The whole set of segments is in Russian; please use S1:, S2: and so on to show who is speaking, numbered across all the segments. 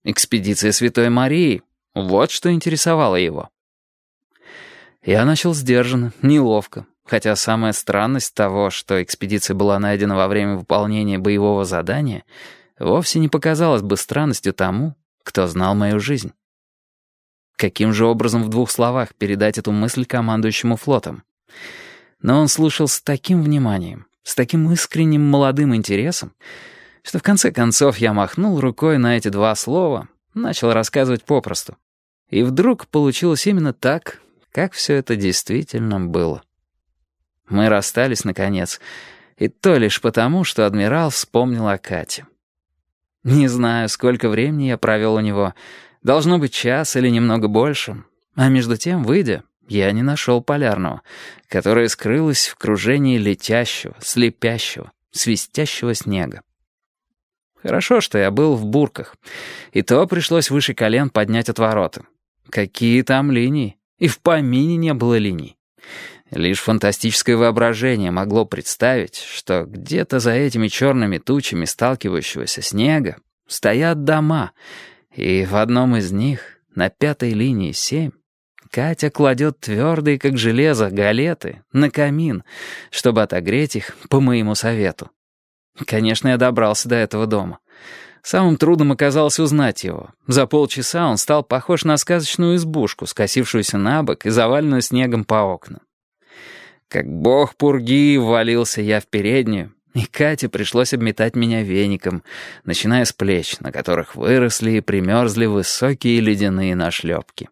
S1: Экспедиция Святой Марии. Вот что интересовало его. Я начал сдержанно, неловко, хотя самая странность того, что экспедиция была найдена во время выполнения боевого задания, вовсе не показалась бы странностью тому, кто знал мою жизнь. Каким же образом в 2 словах передать эту мысль командующему флотом? Но он слушал с таким вниманием, с таким искренним молодым интересом, что в конце концов я махнул рукой на эти 2 слова, начал рассказывать попросту. И вдруг получилось именно так, как все это действительно было. Мы расстались, наконец, и то лишь потому, что адмирал вспомнил о Кате. Не знаю, сколько времени я провел у него, должно быть час или немного больше, а между тем, выйдя, я не нашел Полярного, которое скрылось в кружении летящего, слепящего, свистящего снега. Хорошо, что я был в бурках, и то пришлось выше колен поднять отвороты. Какие там линии? И в помине не было линий. Лишь фантастическое воображение могло представить, что где-то за этими черными тучами сталкивающегося снега стоят дома, и в одном из них, на 5-й линии 7, Катя кладет твердые, как железо, галеты на камин, чтобы отогреть их по моему совету. Конечно, я добрался до этого дома. Самым трудным оказалось узнать его. За полчаса он стал похож на сказочную избушку, скосившуюся на бок и заваленную снегом по окнам. Как бог пурги ввалился я в переднюю, и Кате пришлось обметать меня веником, начиная с плеч, на которых выросли и примерзли высокие ледяные нашлепки.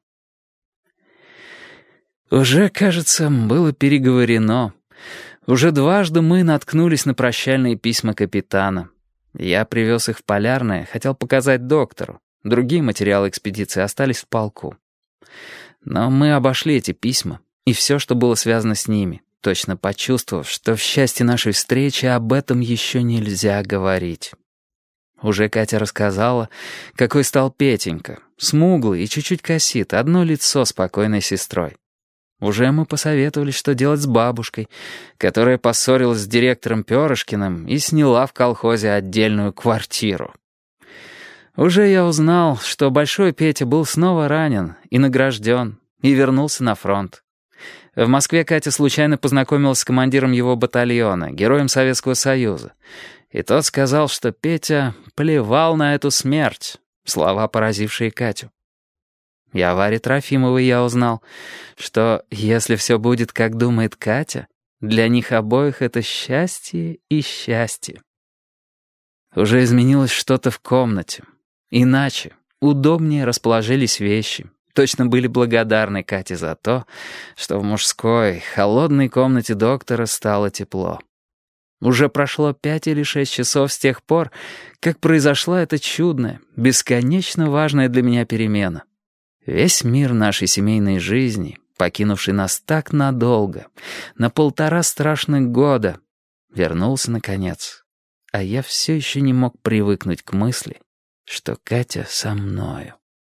S1: Уже, кажется, было переговорено. Уже дважды мы наткнулись на прощальные письма капитана. Я привез их в Полярное, хотел показать доктору. Другие материалы экспедиции остались в полку. Но мы обошли эти письма и все, что было связано с ними, точно почувствовав, что в счастье нашей встречи об этом еще нельзя говорить. Уже Катя рассказала, какой стал Петенька, смуглый и чуть-чуть косит, одно лицо спокойной сестрой. Уже мы посоветовали, что делать с бабушкой, которая поссорилась с директором Перышкиным и сняла в колхозе отдельную квартиру. Уже я узнал, что Большой Петя был снова ранен и награжден, и вернулся на фронт. В Москве Катя случайно познакомилась с командиром его батальона, героем Советского Союза, и тот сказал, что Петя плевал на эту смерть, слова, поразившие Катю. И о Варе Трофимовой я узнал, что, если все будет, как думает Катя, для них обоих это счастье и счастье. Уже изменилось что-то в комнате. Иначе, удобнее расположились вещи. Точно были благодарны Кате за то, что в мужской, холодной комнате доктора стало тепло. Уже прошло 5 или 6 часов с тех пор, как произошла эта чудная, бесконечно важная для меня перемена. Весь мир нашей семейной жизни, покинувший нас так надолго, на 1,5 страшных года, вернулся наконец. А я все еще не мог привыкнуть к мысли, что Катя со мною.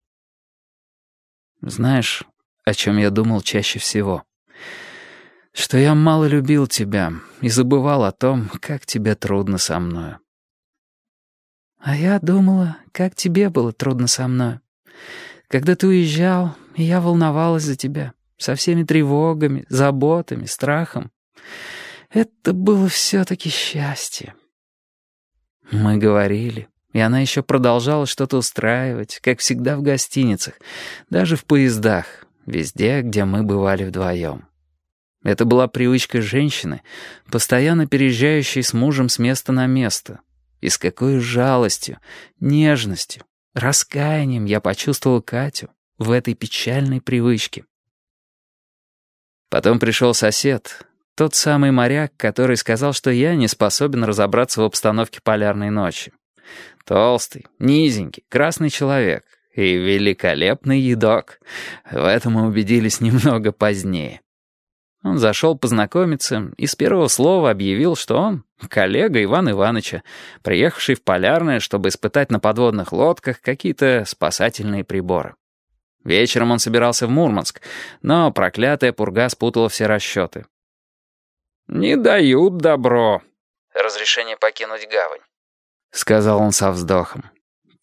S1: Знаешь, о чем я думал чаще всего? Что я мало любил тебя и забывал о том, как тебе трудно со мною. А я думала, как тебе было трудно со мною. Когда ты уезжал, я волновалась за тебя, со всеми тревогами, заботами, страхом. Это было все-таки счастье. Мы говорили, и она еще продолжала что-то устраивать, как всегда в гостиницах, даже в поездах, везде, где мы бывали вдвоем. Это была привычка женщины, постоянно переезжающей с мужем с места на место. И с какой жалостью, нежностью, раскаянием я почувствовал Катю в этой печальной привычке. Потом пришел сосед, тот самый моряк, который сказал, что я не способен разобраться в обстановке полярной ночи. Толстый, низенький, красный человек и великолепный едок. В этом мы убедились немного позднее. Он зашел познакомиться и с первого слова объявил, что он коллега Ивана Ивановича, приехавший в Полярное, чтобы испытать на подводных лодках какие-то спасательные приборы. Вечером он собирался в Мурманск, но проклятая пурга спутала все расчеты. «Не дают добро. Разрешение покинуть гавань», — сказал он со вздохом.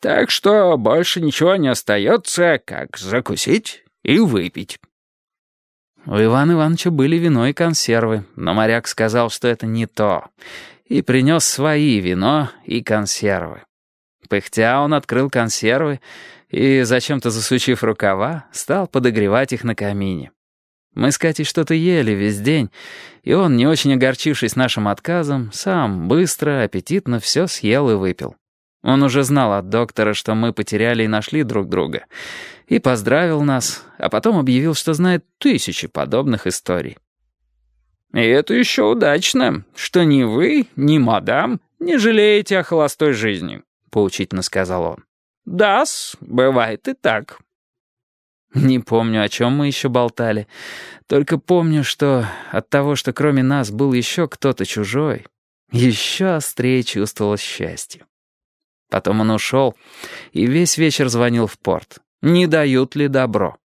S2: Так что больше ничего не остается, как закусить и выпить».
S1: У Ивана Ивановича были вино и консервы, но моряк сказал, что это не то, и принес свои вино и консервы. Пыхтя он открыл консервы и, зачем-то засучив рукава, стал подогревать их на камине. Мы с Катей что-то ели весь день, и он, не очень огорчившись нашим отказом, сам быстро, аппетитно все съел и выпил. Он уже знал от доктора, что мы потеряли и нашли друг друга, и поздравил нас, а потом объявил, что знает 1000 подобных историй.
S2: «И это еще удачно, что ни вы, ни мадам не жалеете о холостой жизни», — поучительно сказал он. «Да-с, бывает и так».
S1: Не помню, о чем мы еще болтали, только помню, что от того, что кроме нас был еще кто-то чужой, еще острее чувствовалось счастье. Потом он ушел и весь вечер звонил в порт. Не дают ли добро?